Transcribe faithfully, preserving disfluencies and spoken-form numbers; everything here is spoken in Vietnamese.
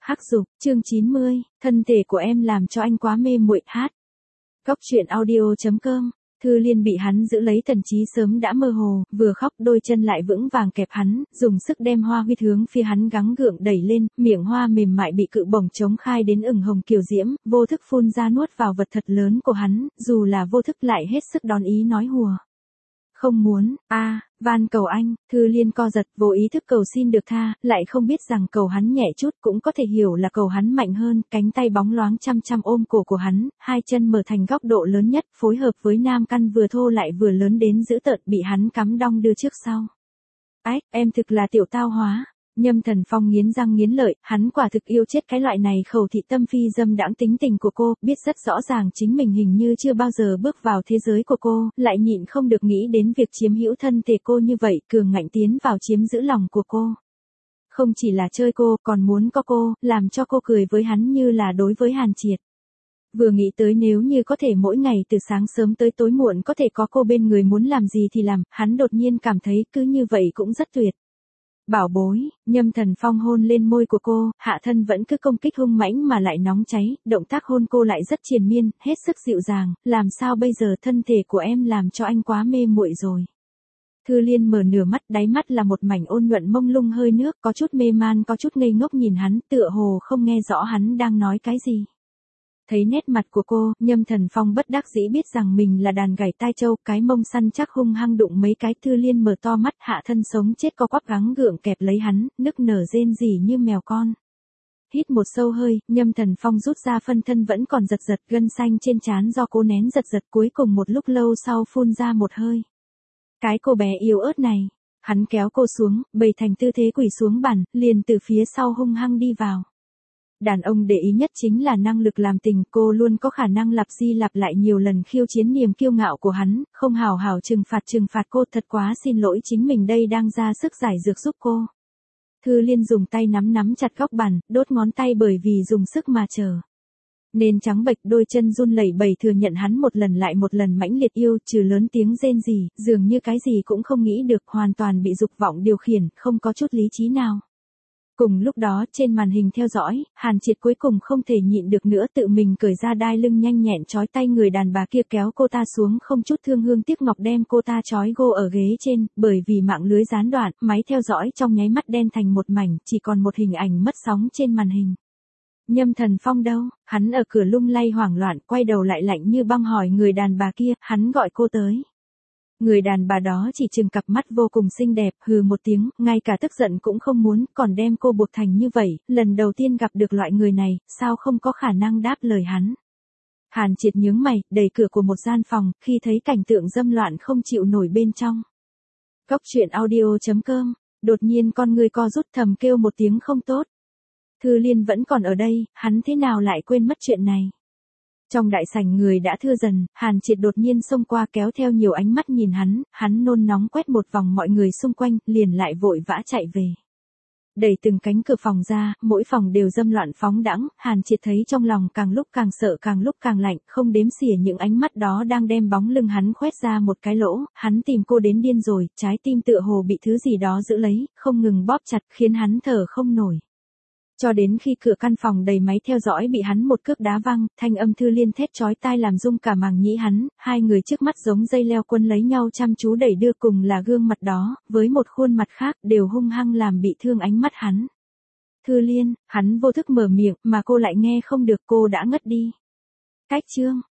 Hắc Dục, chương chín mươi, thân thể của em làm cho anh quá mê muội hát. Góc truyện audio chấm com. Thư Liên bị hắn giữ lấy thần trí sớm đã mơ hồ, vừa khóc đôi chân lại vững vàng kẹp hắn, dùng sức đem hoa huyết hướng phía hắn gắng gượng đẩy lên, miệng hoa mềm mại bị cự bổng chống khai đến ửng hồng kiều diễm, vô thức phun ra nuốt vào vật thật lớn của hắn, dù là vô thức lại hết sức đón ý nói hùa. Không muốn, a, à, van cầu anh, Thư Liên co giật, vô ý thức cầu xin được tha, lại không biết rằng cầu hắn nhẹ chút cũng có thể hiểu là cầu hắn mạnh hơn, cánh tay bóng loáng chăm chăm ôm cổ của hắn, hai chân mở thành góc độ lớn nhất, phối hợp với nam căn vừa thô lại vừa lớn đến dữ tợn bị hắn cắm đong đưa trước sau. Ách, em thực là tiểu tao hóa. Nhâm Thần Phong nghiến răng nghiến lợi, hắn quả thực yêu chết cái loại này khẩu thị tâm phi dâm đãng tính tình của cô, biết rất rõ ràng chính mình hình như chưa bao giờ bước vào thế giới của cô, lại nhịn không được nghĩ đến việc chiếm hữu thân thể cô như vậy, cường ngạnh tiến vào chiếm giữ lòng của cô. Không chỉ là chơi cô, còn muốn có cô, làm cho cô cười với hắn như là đối với Hàn Triệt. Vừa nghĩ tới nếu như có thể mỗi ngày từ sáng sớm tới tối muộn có thể có cô bên người muốn làm gì thì làm, hắn đột nhiên cảm thấy cứ như vậy cũng rất tuyệt. Bảo bối, Nhâm Thần Phong hôn lên môi của cô, hạ thân vẫn cứ công kích hung mãnh mà lại nóng cháy, động tác hôn cô lại rất triền miên, hết sức dịu dàng, làm sao bây giờ thân thể của em làm cho anh quá mê muội rồi. Thư Liên mở nửa mắt, đáy mắt là một mảnh ôn nhuận mông lung hơi nước, có chút mê man có chút ngây ngốc nhìn hắn, tựa hồ không nghe rõ hắn đang nói cái gì. Thấy nét mặt của cô, Nhâm Thần Phong bất đắc dĩ biết rằng mình là đàn gảy tai châu, cái mông săn chắc hung hăng đụng mấy cái. Thư Liên mở to mắt, hạ thân sống chết co quắp gắng gượng kẹp lấy hắn, nức nở rên rỉ như mèo con. Hít một sâu hơi, Nhâm Thần Phong rút ra phân thân vẫn còn giật giật, gân xanh trên trán do cô nén giật giật, cuối cùng một lúc lâu sau phun ra một hơi. Cái cô bé yếu ớt này, hắn kéo cô xuống, bày thành tư thế quỳ xuống bàn, liền từ phía sau hung hăng đi vào. Đàn ông để ý nhất chính là năng lực làm tình, cô luôn có khả năng lặp đi lặp lại nhiều lần khiêu chiến niềm kiêu ngạo của hắn, không hào hào trừng phạt trừng phạt cô, thật quá xin lỗi, chính mình đây đang ra sức giải dược giúp cô. Thư Liên dùng tay nắm nắm chặt góc bàn, đốt ngón tay bởi vì dùng sức mà chờ. Nên trắng bệch, đôi chân run lẩy bẩy thừa nhận hắn một lần lại một lần mãnh liệt yêu, trừ lớn tiếng rên rỉ, dường như cái gì cũng không nghĩ được, hoàn toàn bị dục vọng điều khiển, không có chút lý trí nào. Cùng lúc đó trên màn hình theo dõi, Hàn Triệt cuối cùng không thể nhịn được nữa, tự mình cởi ra đai lưng nhanh nhẹn trói tay người đàn bà kia, kéo cô ta xuống, không chút thương hương tiếc ngọc đem cô ta trói gô ở ghế trên, bởi vì mạng lưới gián đoạn, máy theo dõi trong nháy mắt đen thành một mảnh, chỉ còn một hình ảnh mất sóng trên màn hình. Nhâm Thần Phong đâu? Hắn ở cửa lung lay hoảng loạn, quay đầu lại lạnh như băng hỏi người đàn bà kia, hắn gọi cô tới. Người đàn bà đó chỉ trừng cặp mắt vô cùng xinh đẹp, hừ một tiếng, ngay cả tức giận cũng không muốn, còn đem cô buộc thành như vậy, lần đầu tiên gặp được loại người này, sao không có khả năng đáp lời hắn. Hàn Triệt nhướng mày, đẩy cửa của một gian phòng, khi thấy cảnh tượng dâm loạn không chịu nổi bên trong. Góc truyện audio chấm com, đột nhiên con người co rút, thầm kêu một tiếng không tốt. Thư Liên vẫn còn ở đây, hắn thế nào lại quên mất chuyện này. Trong đại sảnh người đã thưa dần, Hàn Triệt đột nhiên xông qua kéo theo nhiều ánh mắt nhìn hắn, hắn nôn nóng quét một vòng mọi người xung quanh, liền lại vội vã chạy về. Đẩy từng cánh cửa phòng ra, mỗi phòng đều dâm loạn phóng đãng, Hàn Triệt thấy trong lòng càng lúc càng sợ càng lúc càng lạnh, không đếm xỉa những ánh mắt đó đang đem bóng lưng hắn khoét ra một cái lỗ, hắn tìm cô đến điên rồi, trái tim tựa hồ bị thứ gì đó giữ lấy, không ngừng bóp chặt khiến hắn thở không nổi. Cho đến khi cửa căn phòng đầy máy theo dõi bị hắn một cước đá văng, thanh âm Thư Liên thét chói tai làm rung cả màng nhĩ hắn, hai người trước mắt giống dây leo quân lấy nhau chăm chú đẩy đưa, cùng là gương mặt đó, với một khuôn mặt khác, đều hung hăng làm bị thương ánh mắt hắn. Thư Liên, hắn vô thức mở miệng, mà cô lại nghe không được, cô đã ngất đi. Cách chương.